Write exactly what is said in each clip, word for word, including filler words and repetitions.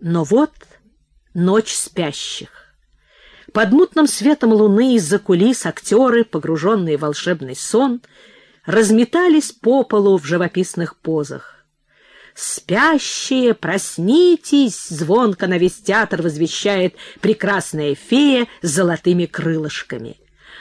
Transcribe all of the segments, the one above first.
Но вот ночь спящих. Под мутным светом луны из-за кулис актеры, погруженные в волшебный сон, разметались по полу в живописных позах. «Спящие, проснитесь!» — звонко на весь театр возвещает прекрасная фея с золотыми крылышками.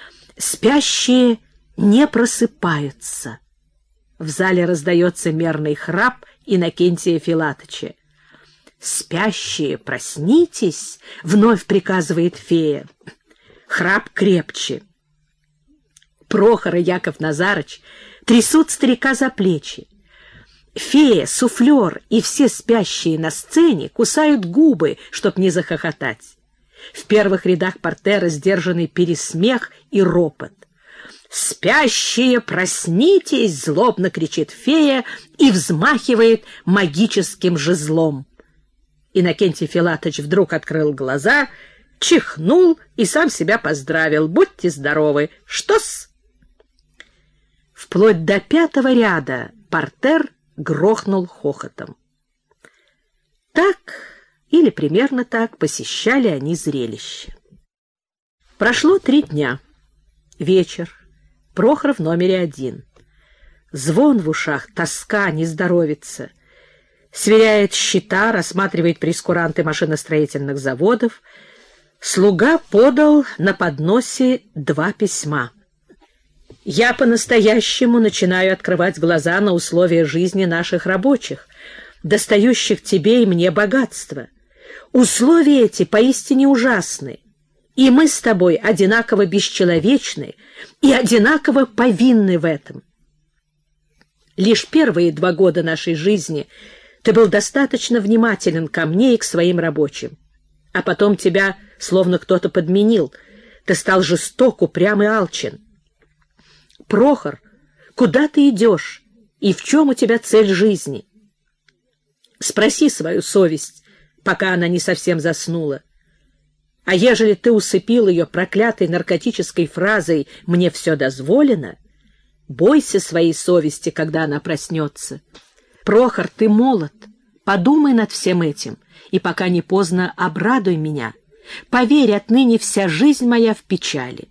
Спящие не просыпаются. В зале раздается мерный храп Иннокентия Филатыча. «Спящие, проснитесь!» — вновь приказывает фея. Храп крепче. Прохор и Яков Назарыч трясут старика за плечи. Фея, суфлер и все спящие на сцене кусают губы, чтоб не захохотать. В первых рядах портера сдержанный пересмех и ропот. «Спящие, проснитесь!» — злобно кричит фея и взмахивает магическим жезлом. Иннокентий Филатыч вдруг открыл глаза, чихнул и сам себя поздравил. «Будьте здоровы! Что-с?» Вплоть до пятого ряда портер грохнул хохотом. Так, или примерно так, посещали они зрелище. Прошло три дня. Вечер. Прохор в номере один. Звон в ушах, тоска, не здоровится. Сверяет счета, рассматривает прейскуранты машиностроительных заводов. Слуга подал на подносе два письма. «Я по-настоящему начинаю открывать глаза на условия жизни наших рабочих, достающих тебе и мне богатства. Условия эти поистине ужасны, и мы с тобой одинаково бесчеловечны и одинаково повинны в этом. Лишь первые два года нашей жизни ты был достаточно внимателен ко мне и к своим рабочим, а потом тебя словно кто-то подменил, ты стал жесток, упрям и алчен. Прохор, куда ты идешь и в чем у тебя цель жизни? Спроси свою совесть, пока она не совсем заснула. А ежели ты усыпил ее проклятой наркотической фразой «мне все дозволено», бойся своей совести, когда она проснется. Прохор, ты молод, подумай над всем этим, и пока не поздно обрадуй меня. Поверь, отныне вся жизнь моя в печали.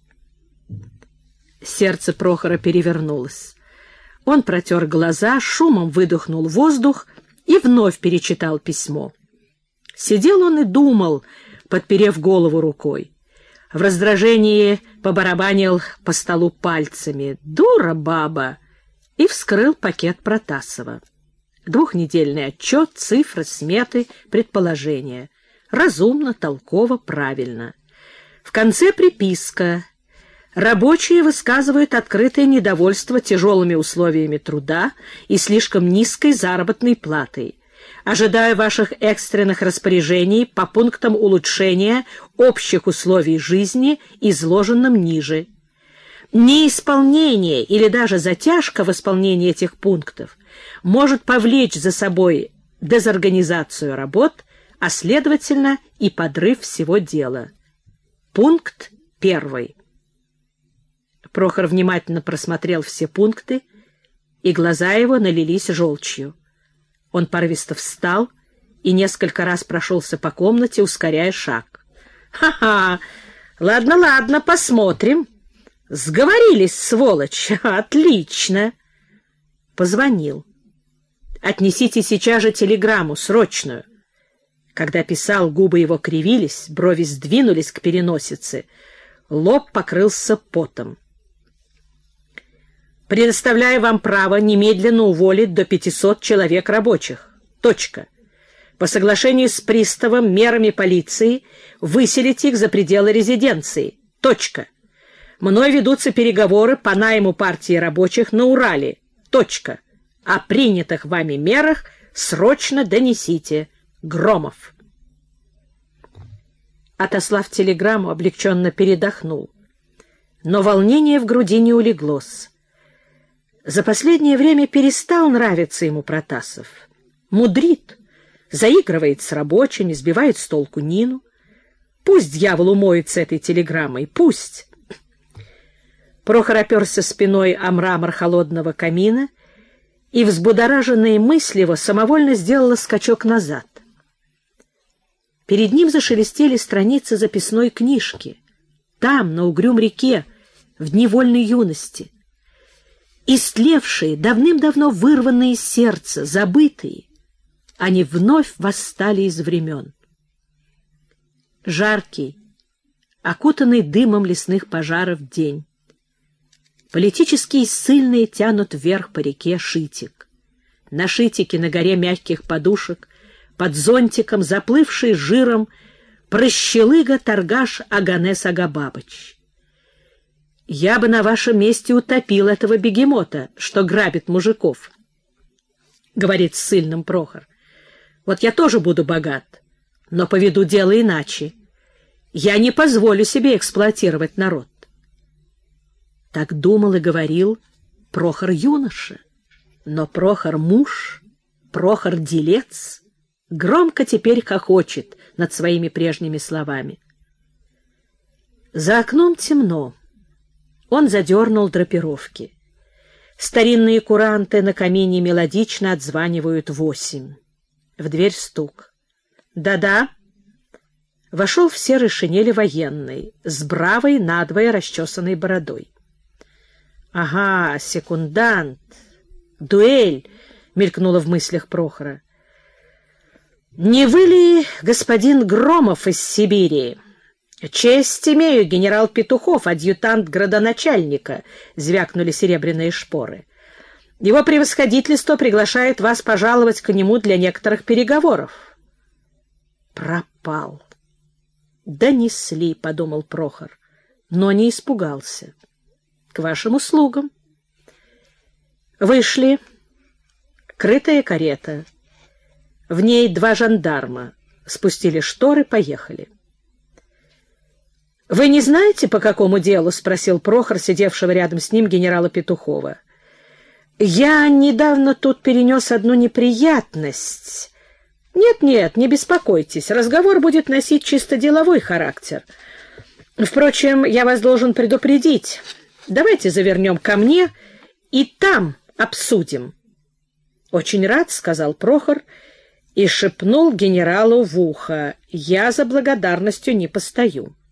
Сердце Прохора перевернулось. Он протер глаза, шумом выдохнул воздух и вновь перечитал письмо. Сидел он и думал, подперев голову рукой. В раздражении побарабанил по столу пальцами. «Дура баба!» И вскрыл пакет Протасова. Двухнедельный отчет, цифры, сметы, предположения. Разумно, толково, правильно. В конце приписка. Рабочие высказывают открытое недовольство тяжелыми условиями труда и слишком низкой заработной платой. Ожидаю ваших экстренных распоряжений по пунктам улучшения общих условий жизни, изложенным ниже. Неисполнение или даже затяжка в исполнении этих пунктов может повлечь за собой дезорганизацию работ, а следовательно и подрыв всего дела. Пункт первый. Прохор внимательно просмотрел все пункты, и глаза его налились желчью. Он порывисто встал и несколько раз прошелся по комнате, ускоряя шаг. «Ха-ха! Ладно, ладно, посмотрим. Сговорились, сволочь! Отлично!» Позвонил. «Отнесите сейчас же телеграмму, срочную». Когда писал, губы его кривились, брови сдвинулись к переносице, лоб покрылся потом. «Предоставляю вам право немедленно уволить до пятисот человек рабочих. Точка. По соглашению с приставом, мерами полиции выселить их за пределы резиденции. Точка. Мной ведутся переговоры по найму партии рабочих на Урале. Точка. О принятых вами мерах срочно донесите. Громов». Отослав телеграмму, облегченно передохнул. Но волнение в груди не улеглось. За последнее время перестал нравиться ему Протасов. Мудрит, заигрывает с рабочими, сбивает с толку Нину. Пусть дьявол умоется этой телеграммой, пусть. Прохор оперся спиной о мрамор холодного камина, и взбудораженные мысли его самовольно сделала скачок назад. Перед ним зашелестели страницы записной книжки. Там, на Угрюм-реке, в дни вольной юности. Истлевшие, давным-давно вырванные из сердца, забытые, они вновь восстали из времен. Жаркий, окутанный дымом лесных пожаров день. Политические ссыльные тянут вверх по реке Шитик. На Шитике, на горе мягких подушек, под зонтиком, заплывший жиром, прощелыга-торгаш Аганес Агабабыч. Я бы на вашем месте утопил этого бегемота, что грабит мужиков, — говорит ссыльным Прохор. Вот я тоже буду богат, но поведу дело иначе. Я не позволю себе эксплуатировать народ. Так думал и говорил Прохор юноша. Но Прохор муж, Прохор делец, громко теперь хохочет над своими прежними словами. За окном темно. Он задернул драпировки. Старинные куранты на камине мелодично отзванивают восемь. В дверь стук. «Да-да». Вошел в серой шинели военный, с бравой надвое расчесанной бородой. «Ага, секундант. Дуэль», — мелькнула в мыслях Прохора. «Не вы ли господин Громов из Сибири?» «Честь имею, генерал Петухов, адъютант градоначальника», — звякнули серебряные шпоры. «Его превосходительство приглашает вас пожаловать к нему для некоторых переговоров». «Пропал». «Донесли», — подумал Прохор, но не испугался. «К вашим услугам». Вышли. Крытая карета. В ней два жандарма. Спустили шторы, поехали. «Вы не знаете, по какому делу?» — спросил Прохор, сидевшего рядом с ним генерала Петухова. «Я недавно тут перенес одну неприятность. Нет-нет, не беспокойтесь, разговор будет носить чисто деловой характер. Впрочем, я вас должен предупредить. Давайте завернем ко мне и там обсудим». «Очень рад», — сказал Прохор и шепнул генералу в ухо: «Я за благодарностью не постою».